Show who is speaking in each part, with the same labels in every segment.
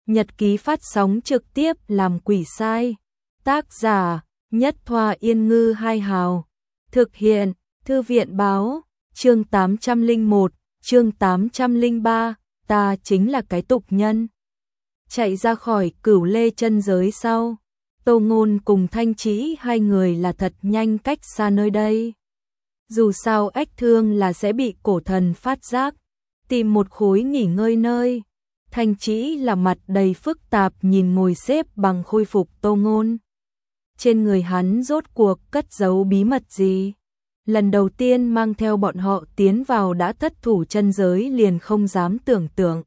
Speaker 1: Nhật ký phát sóng trực tiếp làm quỷ sai. Tác giả: Nhất Thoa Yên Ngư Hai Hào. Thực hiện: Thư viện báo. Chương 801, chương 803, ta chính là cái tục nhân. Chạy ra khỏi Cửu Lê chân giới sau, Tô Ngôn cùng Thanh Trĩ hai người là thật nhanh cách xa nơi đây. Dù sao ách thương là sẽ bị cổ thần phát giác, tìm một khối nghỉ ngơi nơi. Thanh Trĩ là mặt đầy phức tạp nhìn ngồi xếp bằng khôi phục Tô Ngôn. Trên người hắn rốt cuộc cất giấu bí mật gì? Lần đầu tiên mang theo bọn họ tiến vào đã thất thủ chân giới liền không dám tưởng tượng.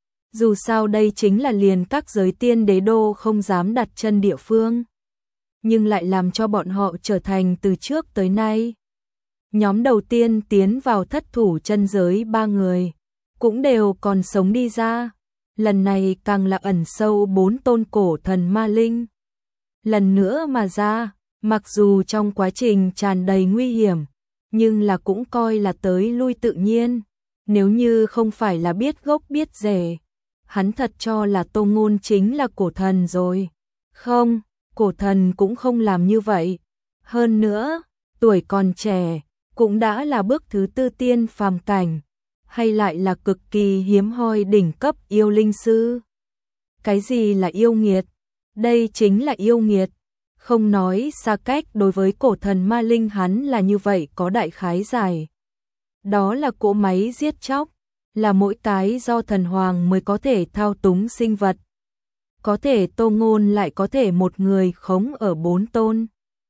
Speaker 1: Dù sao đây chính là liền các giới tiên đế đô không dám đặt chân địa phương. Nhưng lại làm cho bọn họ trở thành từ trước tới nay. Nhóm đầu tiên tiến vào thất thủ chân giới 3 người, cũng đều còn sống đi ra. Lần này càng là ẩn sâu 4 tôn cổ thần ma linh. Lần nữa mà ra, mặc dù trong quá trình tràn đầy nguy hiểm, nhưng là cũng coi là tới lui tự nhiên. Nếu như không phải là biết gốc biết rễ, hắn thật cho là Tô Ngôn chính là cổ thần rồi. Không, cổ thần cũng không làm như vậy. Hơn nữa, tuổi còn trẻ, cũng đã là bước thứ 4 tiên phàm cảnh, hay lại là cực kỳ hiếm hoi đỉnh cấp yêu linh sư. Cái gì là yêu nghiệt? Đây chính là yêu nghiệt. Không nói xa cách, đối với cổ thần ma linh hắn là như vậy có đại khái giải. Đó là cỗ máy giết chóc, là mỗi cái do thần hoàng mới có thể thao túng sinh vật. Có thể Tô Ngôn lại có thể một người khống ở 4 tôn.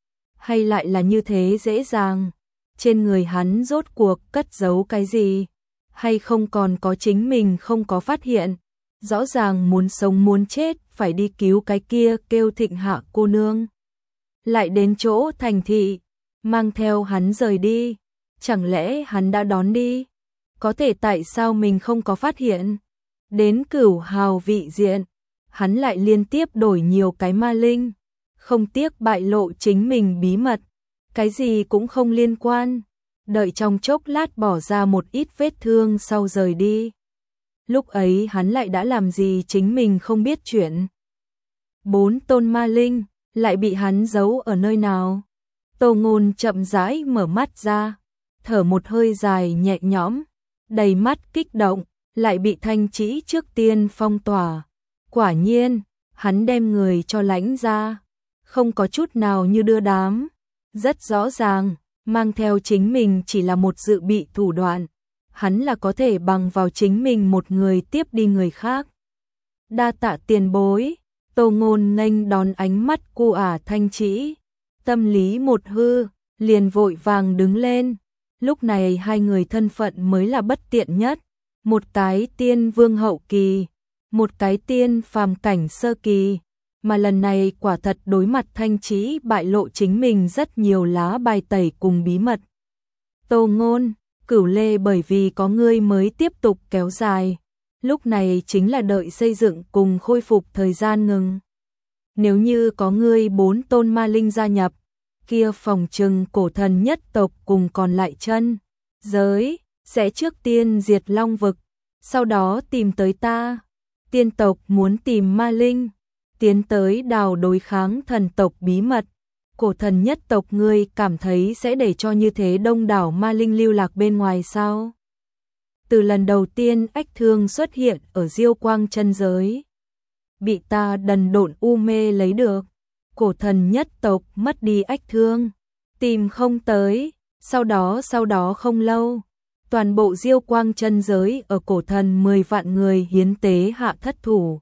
Speaker 1: Hay lại là như thế dễ dàng? Trên người hắn rốt cuộc cất giấu cái gì? Hay không còn có chính mình không có phát hiện? Rõ ràng muốn sống muốn chết phải đi cứu cái kia kêu Thịnh Hạ cô nương. Lại đến chỗ thành thị, mang theo hắn rời đi. Chẳng lẽ hắn đã đón đi? Có thể tại sao mình không có phát hiện? Đến Cửu Hào vị diện, hắn lại liên tiếp đổi nhiều cái ma linh, không tiếc bại lộ chính mình bí mật, cái gì cũng không liên quan, đợi trong chốc lát bỏ ra một ít vết thương sau rời đi. Lúc ấy hắn lại đã làm gì chính mình không biết chuyện. 4 tôn ma linh lại bị hắn giấu ở nơi nào? Tô Ngôn chậm rãi mở mắt ra, thở một hơi dài nhẹ nhõm, đầy mắt kích động, lại bị Thanh Trĩ trước tiên phong tỏa. Quả nhiên, hắn đem người cho lãnh ra, không có chút nào như đưa đám. Rất rõ ràng, mang theo chính mình chỉ là một dự bị thủ đoạn. Hắn là có thể bằng vào chính mình một người tiếp đi người khác. Đa tạ tiền bối. Tô Ngôn nghênh đón ánh mắt cu Thanh Trĩ, tâm lý một hư, liền vội vàng đứng lên. Lúc này hai người thân phận mới là bất tiện nhất, một cái tiên vương hậu kỳ, một cái tiên phàm cảnh sơ kỳ, mà lần này quả thật đối mặt Thanh Trĩ bại lộ chính mình rất nhiều lá bài tẩy cùng bí mật. Tô Ngôn, Cửu Lê bởi vì có ngươi mới tiếp tục kéo dài. Lúc này chính là đợi xây dựng cùng khôi phục thời gian ngừng. Nếu như có ngươi 4 tôn ma linh gia nhập, kia phòng trừng cổ thần nhất tộc cùng còn lại chân giới sẽ trước tiên diệt Long vực, sau đó tìm tới ta. Tiên tộc muốn tìm ma linh, tiến tới đào đối kháng thần tộc bí mật. Cổ thần nhất tộc ngươi cảm thấy sẽ để cho như thế đông đảo ma linh lưu lạc bên ngoài sao? Từ lần đầu tiên ách thương xuất hiện ở Diêu Quang chân giới, bị ta đần độn u mê lấy được, cổ thần nhất tộc mất đi ách thương, tìm không tới, sau đó không lâu, toàn bộ Diêu Quang chân giới ở cổ thần 10 vạn người hiến tế hạ thất thủ.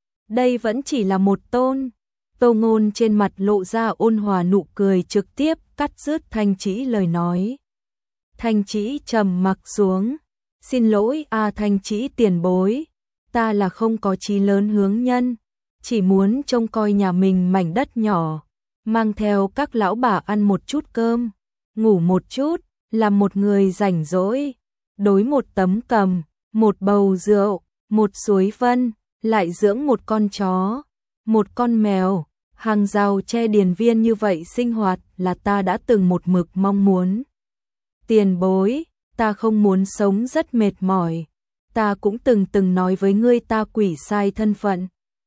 Speaker 1: Đây vẫn chỉ là một tôn. Tô Ngôn trên mặt lộ ra ôn hòa nụ cười, trực tiếp cắt dứt Thanh Trĩ lời nói. Thanh Trĩ trầm mặc xuống. Xin lỗi Thanh Trĩ tiền bối, ta là không có chí lớn hướng nhân, chỉ muốn trông coi nhà mình mảnh đất nhỏ, mang theo các lão bà ăn một chút cơm, ngủ một chút, làm một người rảnh rỗi, đối một tấm cầm, một bầu rượu, một suối vân, lại dưỡng một con chó, một con mèo, hàng rào che điền viên như vậy sinh hoạt là ta đã từng một mực mong muốn. Tiền bối, ta không muốn sống rất mệt mỏi. Ta cũng từng nói với ngươi ta quỷ sai thân phận,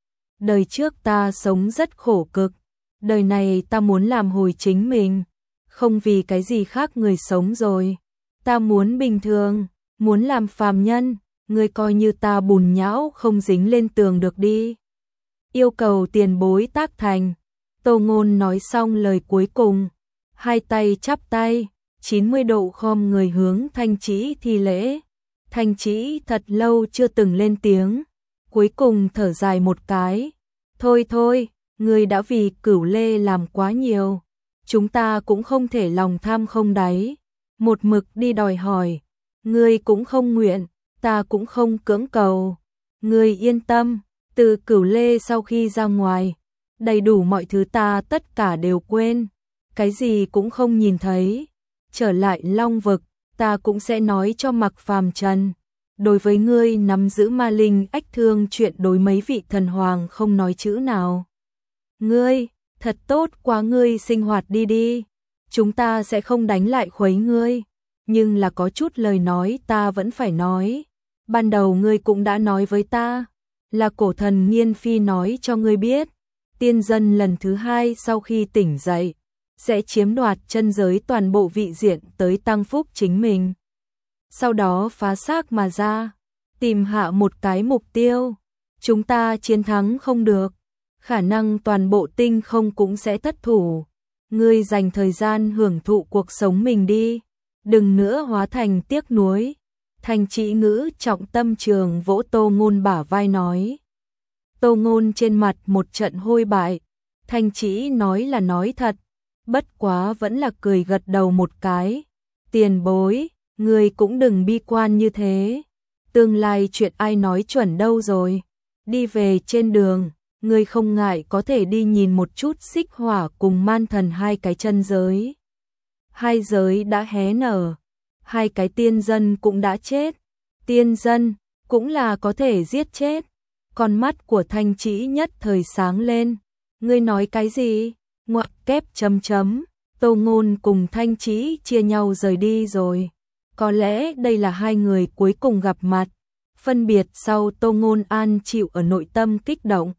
Speaker 1: đời trước ta sống rất khổ cực, đời này ta muốn làm hồi chính mình, không vì cái gì khác người sống rồi. Ta muốn bình thường, muốn làm phàm nhân, ngươi coi như ta bùn nhão không dính lên tường được đi. Yêu cầu tiền bối tác thành. Tô Ngôn nói xong lời cuối cùng, hai tay chắp tay, 90 độ khom người hướng Thanh Trĩ thi lễ. Thanh Trĩ thật lâu chưa từng lên tiếng, cuối cùng thở dài một cái. Thôi thôi, ngươi đã vì Cửu Lê làm quá nhiều, chúng ta cũng không thể lòng tham không đáy, một mực đi đòi hỏi, ngươi cũng không nguyện, ta cũng không cưỡng cầu. Ngươi yên tâm, từ Cửu Lê sau khi ra ngoài, đầy đủ mọi thứ ta tất cả đều quên, cái gì cũng không nhìn thấy. Trở lại Long Vực, ta cũng sẽ nói cho Mạc Phàm Trần. Đối với ngươi nắm giữ ma linh ách thương chuyện đối mấy vị thần hoàng không nói chữ nào. Ngươi, thật tốt quá, ngươi sinh hoạt đi đi, chúng ta sẽ không đánh lại khuấy ngươi, nhưng là có chút lời nói ta vẫn phải nói. Ban đầu ngươi cũng đã nói với ta, là cổ thần Nghiên Phi nói cho ngươi biết, tiên dân lần thứ hai sau khi tỉnh dậy, sẽ chiếm đoạt chân giới toàn bộ vị diện tới tăng phúc chính mình. Sau đó phá xác mà ra, tìm hạ một cái mục tiêu, chúng ta chiến thắng không được, khả năng toàn bộ tinh không cũng sẽ thất thủ. Ngươi dành thời gian hưởng thụ cuộc sống mình đi, đừng nữa hóa thành tiếc nuối. Thanh Trĩ ngữ trọng tâm trường vỗ Tô Ngôn bả vai nói. Tô Ngôn trên mặt một trận hôi bại, Thanh Trĩ nói là nói thật, bất quá vẫn là cười gật đầu một cái. Tiền bối, ngươi cũng đừng bi quan như thế, tương lai chuyện ai nói chuẩn đâu rồi. Đi về trên đường, ngươi không ngại có thể đi nhìn một chút Xích Hỏa cùng Man Thần hai cái chân giới. Hai giới đã hé nở, hai cái tiên dân cũng đã chết. Tiên dân cũng là có thể giết chết. Con mắt của Thanh Trĩ nhất thời sáng lên. Ngươi nói cái gì? Ngoặc kép chấm chấm. Tô Ngôn cùng Thanh Trĩ chia nhau rời đi rồi. Có lẽ đây là hai người cuối cùng gặp mặt. Phân biệt sau Tô Ngôn an chịu ở nội tâm kích động.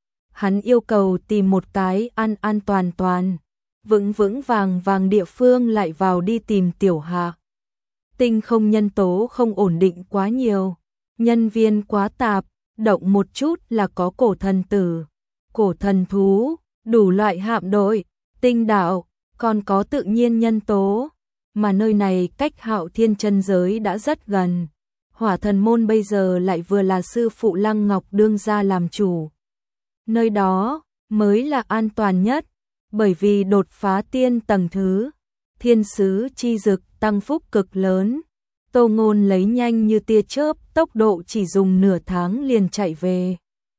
Speaker 1: Hắn yêu cầu tìm một cái an toàn, vững vàng địa phương lại vào đi tìm Tiểu Hạ. Tinh không nhân tố không ổn định quá nhiều, nhân viên quá tạp, động một chút là có cổ thần tử, cổ thần thú, đủ loại hạm đội, tinh đạo, còn có tự nhiên nhân tố, mà nơi này cách Hạo Thiên chân giới đã rất gần. Hỏa Thần môn bây giờ lại vừa là sư phụ Lăng Ngọc đương gia làm chủ. Nơi đó mới là an toàn nhất, bởi vì đột phá tiên tầng thứ, thiên sứ chi dực tăng phúc cực lớn. Tô Ngôn lấy nhanh như tia chớp, tốc độ chỉ dùng nửa tháng liền chạy về.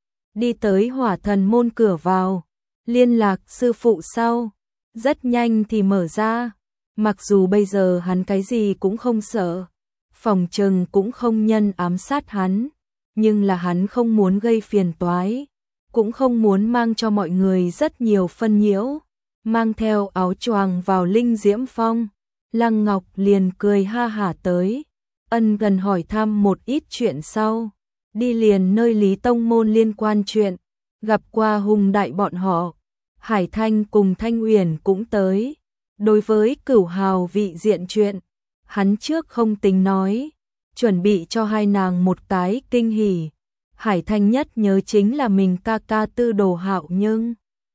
Speaker 1: Đi tới Hỏa Thần môn cửa vào, liên lạc sư phụ sau, rất nhanh thì mở ra. Mặc dù bây giờ hắn cái gì cũng không sợ, phòng trừng cũng không nhân ám sát hắn, nhưng là hắn không muốn gây phiền toái, cũng không muốn mang cho mọi người rất nhiều phân nhiễu. Mang theo áo choàng vào Linh Diễm Phong, Lăng Ngọc liền cười ha hả tới, ân cần hỏi thăm một ít chuyện sau, đi liền nơi Lý Tông môn liên quan chuyện, gặp qua Hùng đại bọn họ, Hải Thanh cùng Thanh Uyển cũng tới. Đối với Cửu Hào vị diện chuyện, hắn trước không tính nói, chuẩn bị cho hai nàng một cái kinh hỉ. Hải Thanh nhất nhớ chính là mình ca ca Tư Đồ Hạo, nhưng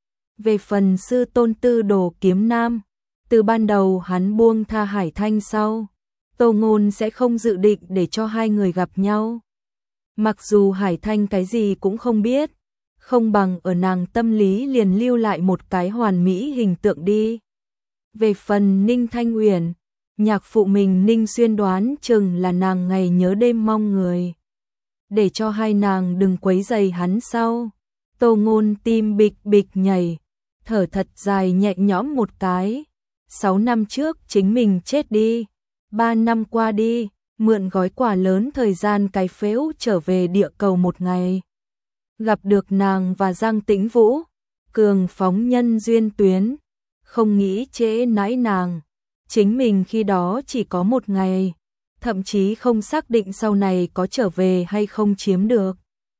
Speaker 1: về phần sư tôn Tư Đồ Kiếm Nam, từ ban đầu hắn buông tha Hải Thanh sau, Tô Ngôn sẽ không dự định để cho hai người gặp nhau. Mặc dù Hải Thanh cái gì cũng không biết, không bằng ở nàng tâm lý liền lưu lại một cái hoàn mỹ hình tượng đi. Về phần Ninh Thanh Uyển, nhạc phụ mình Ninh Xuyên đoán chừng là nàng ngày nhớ đêm mong người, để cho hai nàng đừng quấy rầy hắn sau. Tô Ngôn tim bịch bịch nhảy, thở thật dài nhẹ nhõm một cái. 6 năm trước chính mình chết đi, 3 năm qua đi, mượn gói quà lớn thời gian cái phễu trở về địa cầu một ngày. Gặp được nàng và Giang Tĩnh Vũ, cường phóng nhân duyên tuyến, không nghĩ trễ nãi nàng. Chính mình khi đó chỉ có một ngày, thậm chí không xác định sau này có trở về hay không chiếm được.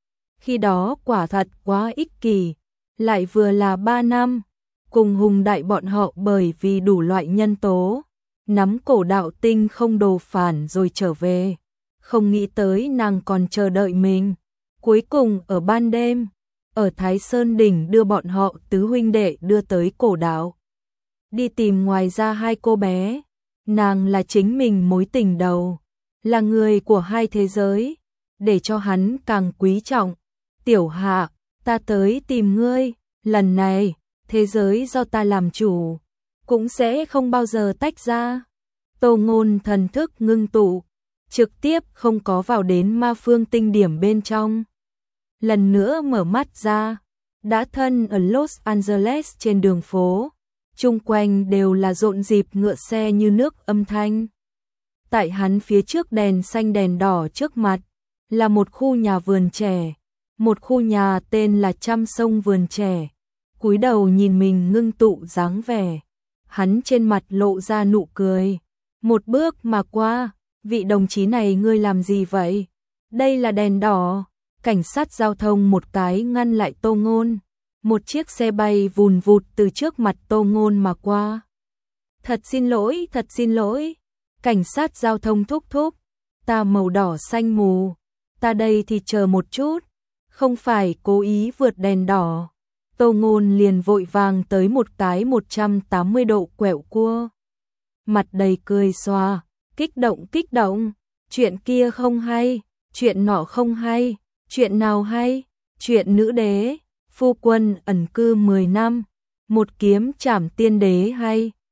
Speaker 1: Khi đó quả thật quá ích kỷ, lại vừa là 3 năm, cùng Hùng Đại bọn họ bởi vì đủ loại nhân tố, nắm cổ Đạo Tinh không đồ phản rồi trở về. Không nghĩ tới nàng còn chờ đợi mình. Cuối cùng ở ban đêm, ở Thái Sơn Đỉnh đưa bọn họ tứ huynh đệ đưa tới cổ đạo. Đi tìm ngoài ra hai cô bé, nàng là chính mình mối tình đầu, là người của hai thế giới, để cho hắn càng quý trọng. Tiểu Hạ, ta tới tìm ngươi, lần này, thế giới do ta làm chủ, cũng sẽ không bao giờ tách ra. Tô Ngôn thần thức ngưng tụ, trực tiếp không có vào đến ma phương tinh điểm bên trong. Lần nữa mở mắt ra, đã thân ở Los Angeles trên đường phố, chung quanh đều là rộn rịp ngựa xe như nước âm thanh. Tại hắn phía trước đèn xanh đèn đỏ trước mặt, là một khu nhà vườn trẻ, một khu nhà tên là Trăm Sông Vườn Trẻ. Cúi đầu nhìn mình ngưng tụ dáng vẻ, hắn trên mặt lộ ra nụ cười. Một bước mà qua, vị đồng chí này ngươi làm gì vậy? Đây là đèn đỏ. Cảnh sát giao thông một cái ngăn lại Tô Ngôn. Một chiếc xe bay vùn vụt từ trước mặt Tô Ngôn mà qua. Thật xin lỗi. Cảnh sát giao thông thúc thúc. Ta màu đỏ xanh mù. Ta đây thì chờ một chút. Không phải cố ý vượt đèn đỏ. Tô Ngôn liền vội vàng tới một cái 180 độ quẹo cua. Mặt đầy cười xòa, kích động. Chuyện kia không hay, chuyện nọ không hay. Chuyện nào hay? Chuyện nữ đế, phu quân ẩn cư 10 năm, một kiếm trảm tiên đế hay?